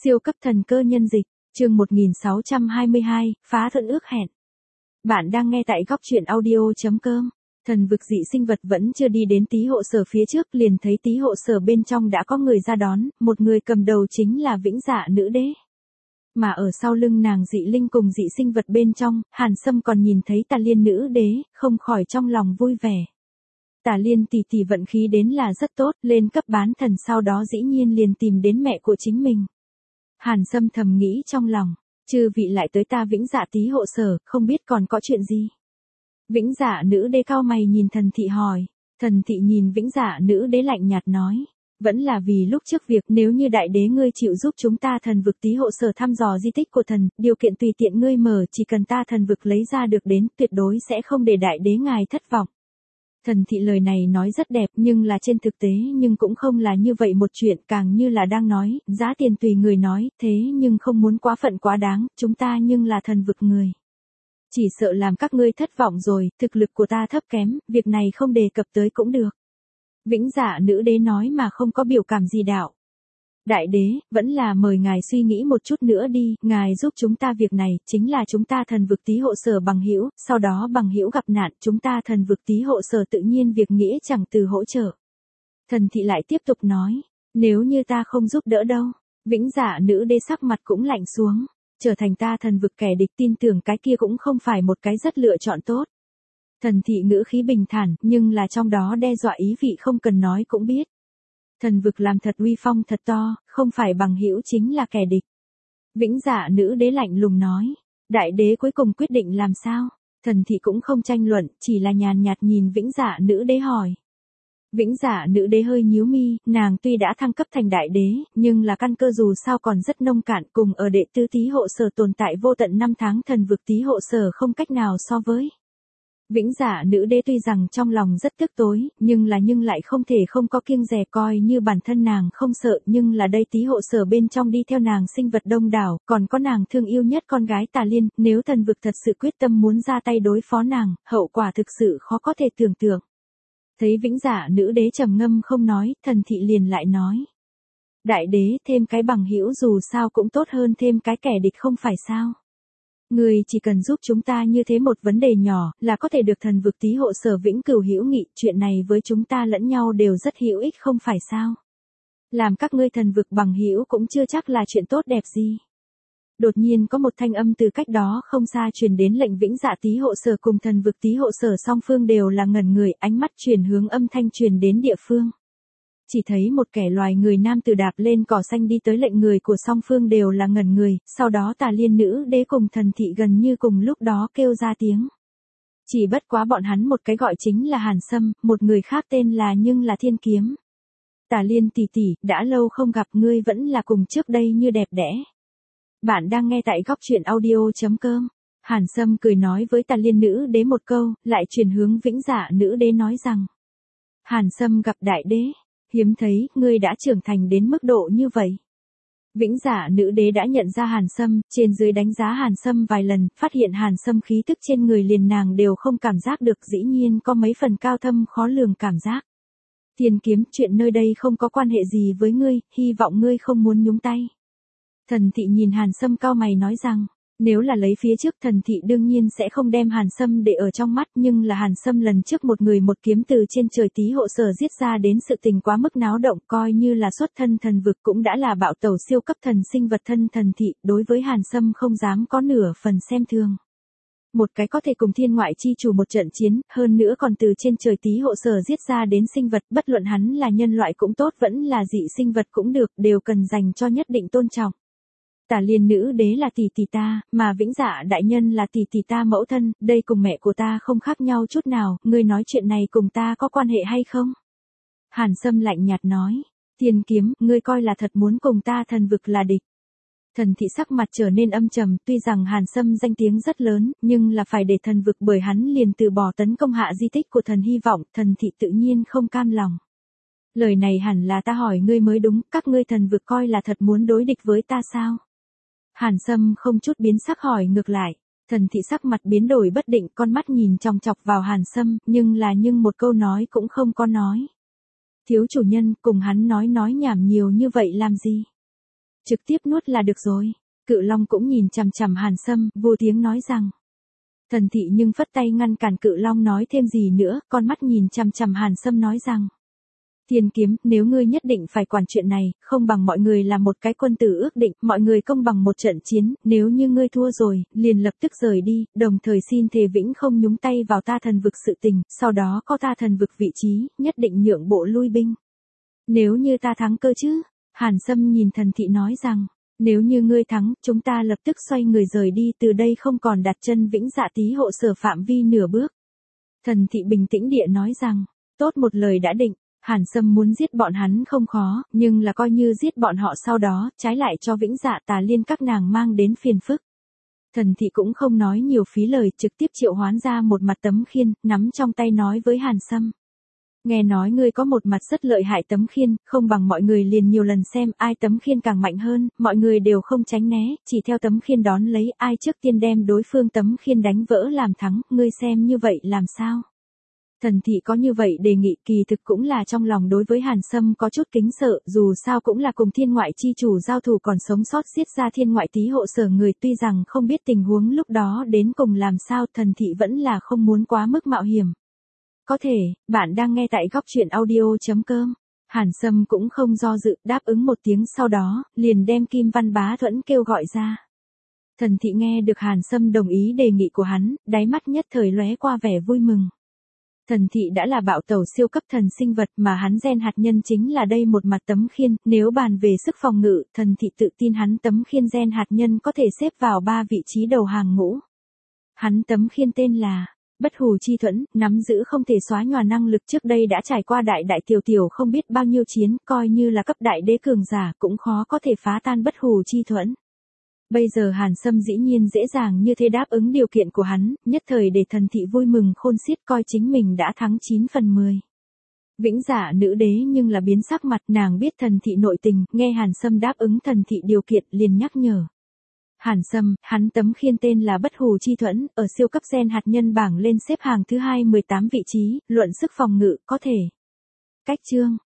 Siêu cấp thần cơ nhân dịch, chương 1622, phá thuận ước hẹn. Bạn đang nghe tại góc truyện audio.com. Thần vực dị sinh vật vẫn chưa đi đến Tý Hộ Sở phía trước, liền thấy Tý Hộ Sở bên trong đã có người ra đón, một người cầm đầu chính là Vĩnh Dạ nữ đế. Mà ở sau lưng nàng dị linh cùng dị sinh vật bên trong, Hàn Sâm còn nhìn thấy Tà Liên nữ đế, không khỏi trong lòng vui vẻ. Tà Liên tỷ tỷ vận khí đến là rất tốt, lên cấp bán thần sau đó dĩ nhiên liền tìm đến mẹ của chính mình. Hàn Sâm thầm nghĩ trong lòng, chư vị lại tới ta Vĩnh Dạ Tý Hộ Sở, không biết còn có chuyện gì. Vĩnh Dạ nữ đế cao mày nhìn thần thị hỏi, thần thị nhìn Vĩnh Dạ nữ đế lạnh nhạt nói, vẫn là vì lúc trước việc nếu như đại đế ngươi chịu giúp chúng ta thần vực Tý Hộ Sở thăm dò di tích của thần, điều kiện tùy tiện ngươi mở, chỉ cần ta thần vực lấy ra được đến, tuyệt đối sẽ không để đại đế ngài thất vọng. Thần thị lời này nói rất đẹp nhưng là trên thực tế nhưng cũng không là như vậy một chuyện, càng như là đang nói, giá tiền tùy người nói, thế nhưng không muốn quá phận quá đáng, chúng ta nhưng là thần vực người. Chỉ sợ làm các ngươi thất vọng rồi, thực lực của ta thấp kém, việc này không đề cập tới cũng được. Vĩnh Dạ nữ đế nói mà không có biểu cảm gì đạo. Đại đế, vẫn là mời ngài suy nghĩ một chút nữa đi, ngài giúp chúng ta việc này, chính là chúng ta thần vực Tý Hộ Sở bằng hữu, sau đó bằng hữu gặp nạn, chúng ta thần vực Tý Hộ Sở tự nhiên việc nghĩa chẳng từ hỗ trợ. Thần thị lại tiếp tục nói, nếu như ta không giúp đỡ đâu, Vĩnh Dạ nữ đế sắc mặt cũng lạnh xuống, trở thành ta thần vực kẻ địch, tin tưởng cái kia cũng không phải một cái rất lựa chọn tốt. Thần thị ngữ khí bình thản, nhưng là trong đó đe dọa ý vị không cần nói cũng biết. Thần vực làm thật uy phong thật to, không phải bằng hữu chính là kẻ địch. Vĩnh Dạ nữ đế lạnh lùng nói, đại đế cuối cùng quyết định làm sao? Thần thị cũng không tranh luận, chỉ là nhàn nhạt nhìn Vĩnh Dạ nữ đế hỏi. Vĩnh Dạ nữ đế hơi nhíu mi, nàng tuy đã thăng cấp thành đại đế, nhưng là căn cơ dù sao còn rất nông cạn, cùng ở đệ tứ Tý Hộ Sở tồn tại vô tận năm tháng thần vực Tý Hộ Sở không cách nào so với. Vĩnh Dạ nữ đế tuy rằng trong lòng rất tức tối, nhưng lại không thể không có kiêng dè, coi như bản thân nàng không sợ, nhưng là đây Tý Hộ Sở bên trong đi theo nàng sinh vật đông đảo, còn có nàng thương yêu nhất con gái Tà Liên, nếu thần vực thật sự quyết tâm muốn ra tay đối phó nàng, hậu quả thực sự khó có thể tưởng tượng. Thấy Vĩnh Dạ nữ đế trầm ngâm không nói, thần thị liền lại nói. Đại đế, thêm cái bằng hữu dù sao cũng tốt hơn thêm cái kẻ địch không phải sao? Người chỉ cần giúp chúng ta như thế một vấn đề nhỏ, là có thể được thần vực Tý Hộ Sở vĩnh cửu hữu nghị, chuyện này với chúng ta lẫn nhau đều rất hữu ích không phải sao? Làm các ngươi thần vực bằng hữu cũng chưa chắc là chuyện tốt đẹp gì. Đột nhiên có một thanh âm từ cách đó không xa truyền đến, lệnh Vĩnh Dạ Tý Hộ Sở cùng thần vực Tý Hộ Sở song phương đều là ngẩn người, ánh mắt chuyển hướng âm thanh truyền đến địa phương. Chỉ thấy một kẻ loài người nam tử đạp lên cỏ xanh đi tới, lệnh người của song phương đều là ngẩn người, sau đó Tà Liên nữ đế cùng thần thị gần như cùng lúc đó kêu ra tiếng. Chỉ bất quá bọn hắn một cái gọi chính là Hàn Sâm, một người khác tên là nhưng là Thiên Kiếm. Tà Liên tỷ tỷ, đã lâu không gặp, ngươi vẫn là cùng trước đây như đẹp đẽ. Bạn đang nghe tại góc truyện audio.com. Hàn Sâm cười nói với Tà Liên nữ đế một câu, lại chuyển hướng Vĩnh Dạ nữ đế nói rằng. Hàn Sâm gặp đại đế. Hiếm thấy, ngươi đã trưởng thành đến mức độ như vậy. Vĩnh Dạ nữ đế đã nhận ra Hàn Sâm, trên dưới đánh giá Hàn Sâm vài lần, phát hiện Hàn Sâm khí tức trên người liền nàng đều không cảm giác được, dĩ nhiên có mấy phần cao thâm khó lường cảm giác. Thiên Kiếm, chuyện nơi đây không có quan hệ gì với ngươi, hy vọng ngươi không muốn nhúng tay. Thần thị nhìn Hàn Sâm cao mày nói rằng, nếu là lấy phía trước thần thị đương nhiên sẽ không đem Hàn Sâm để ở trong mắt, nhưng là Hàn Sâm lần trước một người một kiếm từ trên trời Tý Hộ Sở giết ra đến, sự tình quá mức náo động, coi như là xuất thân thần vực cũng đã là bạo tẩu siêu cấp thần sinh vật thân thần thị, đối với Hàn Sâm không dám có nửa phần xem thường. Một cái có thể cùng thiên ngoại chi chủ một trận chiến, hơn nữa còn từ trên trời Tý Hộ Sở giết ra đến sinh vật, bất luận hắn là nhân loại cũng tốt vẫn là dị sinh vật cũng được, đều cần dành cho nhất định tôn trọng. Tà Liên nữ đế là tỷ tỷ ta, mà Vĩnh Dạ đại nhân là tỷ tỷ ta mẫu thân, đây cùng mẹ của ta không khác nhau chút nào, ngươi nói chuyện này cùng ta có quan hệ hay không? Hàn Sâm lạnh nhạt nói, Thiên Kiếm, ngươi coi là thật muốn cùng ta thần vực là địch. Thần thị sắc mặt trở nên âm trầm, tuy rằng Hàn Sâm danh tiếng rất lớn, nhưng là phải để thần vực bởi hắn liền từ bỏ tấn công hạ di tích của thần hy vọng, thần thị tự nhiên không cam lòng. Lời này hẳn là ta hỏi ngươi mới đúng, các ngươi thần vực coi là thật muốn đối địch với ta sao? Hàn Sâm không chút biến sắc hỏi ngược lại, thần thị sắc mặt biến đổi bất định, con mắt nhìn chòng chọc vào Hàn Sâm, nhưng một câu nói cũng không có nói. Thiếu chủ nhân, cùng hắn nói nhảm nhiều như vậy làm gì? trực tiếp nuốt là được rồi. Cự Long cũng nhìn chằm chằm Hàn Sâm, vô tiếng nói rằng. Thần thị nhưng phất tay ngăn cản Cự Long nói thêm gì nữa, con mắt nhìn chằm chằm Hàn Sâm nói rằng. Thiên Kiếm, nếu ngươi nhất định phải quản chuyện này, không bằng mọi người làm một cái quân tử ước định, mọi người công bằng một trận chiến, nếu như ngươi thua rồi, liền lập tức rời đi, đồng thời xin thề vĩnh không nhúng tay vào ta thần vực sự tình, sau đó có ta thần vực vị trí, nhất định nhượng bộ lui binh. Nếu như ta thắng cơ chứ? Hàn Sâm nhìn thần thị nói rằng, nếu như ngươi thắng, chúng ta lập tức xoay người rời đi, từ đây không còn đặt chân Vĩnh Dạ Tí hộ sở phạm vi nửa bước. Thần thị bình tĩnh địa nói rằng, tốt, một lời đã định. Hàn Sâm muốn giết bọn hắn không khó, nhưng là coi như giết bọn họ sau đó, trái lại cho Vĩnh Dạ Tà Liên các nàng mang đến phiền phức. Thần thị cũng không nói nhiều phí lời, trực tiếp triệu hoán ra một mặt tấm khiên, nắm trong tay nói với Hàn Sâm. Nghe nói ngươi có một mặt rất lợi hại tấm khiên, không bằng mọi người liền nhiều lần xem ai tấm khiên càng mạnh hơn, mọi người đều không tránh né, chỉ theo tấm khiên đón lấy, ai trước tiên đem đối phương tấm khiên đánh vỡ làm thắng, ngươi xem như vậy làm sao? Thần thị có như vậy đề nghị kỳ thực cũng là trong lòng đối với Hàn Sâm có chút kính sợ, dù sao cũng là cùng thiên ngoại chi chủ giao thủ còn sống sót giết ra thiên ngoại tí hộ sở người, tuy rằng không biết tình huống lúc đó đến cùng làm sao, thần thị vẫn là không muốn quá mức mạo hiểm. Có thể, bạn đang nghe tại góc truyện audio.com. Hàn Sâm cũng không do dự, đáp ứng một tiếng, sau đó, liền đem Kim Văn Bá Thuẫn kêu gọi ra. Thần thị nghe được Hàn Sâm đồng ý đề nghị của hắn, đáy mắt nhất thời lóe qua vẻ vui mừng. Thần thị đã là bạo tẩu siêu cấp thần sinh vật mà hắn gen hạt nhân chính là đây một mặt tấm khiên, nếu bàn về sức phòng ngự, thần thị tự tin hắn tấm khiên gen hạt nhân có thể xếp vào 3 vị trí đầu hàng ngũ. Hắn tấm khiên tên là Bất Hủ Chi Thuẫn, nắm giữ không thể xóa nhòa năng lực, trước đây đã trải qua đại đại tiểu tiểu không biết bao nhiêu chiến, coi như là cấp đại đế cường giả cũng khó có thể phá tan Bất Hủ Chi Thuẫn. Bây giờ Hàn Sâm dĩ nhiên dễ dàng như thế đáp ứng điều kiện của hắn, nhất thời để thần thị vui mừng khôn xiết, coi chính mình đã thắng 9 phần 10. Vĩnh Dạ nữ đế nhưng là biến sắc mặt, nàng biết thần thị nội tình, nghe Hàn Sâm đáp ứng thần thị điều kiện liền nhắc nhở. Hàn Sâm, hắn tấm khiên tên là Bất Hủ Chi Thuẫn, ở siêu cấp gen hạt nhân bảng lên xếp hàng thứ 2 18 vị trí, luận sức phòng ngự, có thể. Cách chương.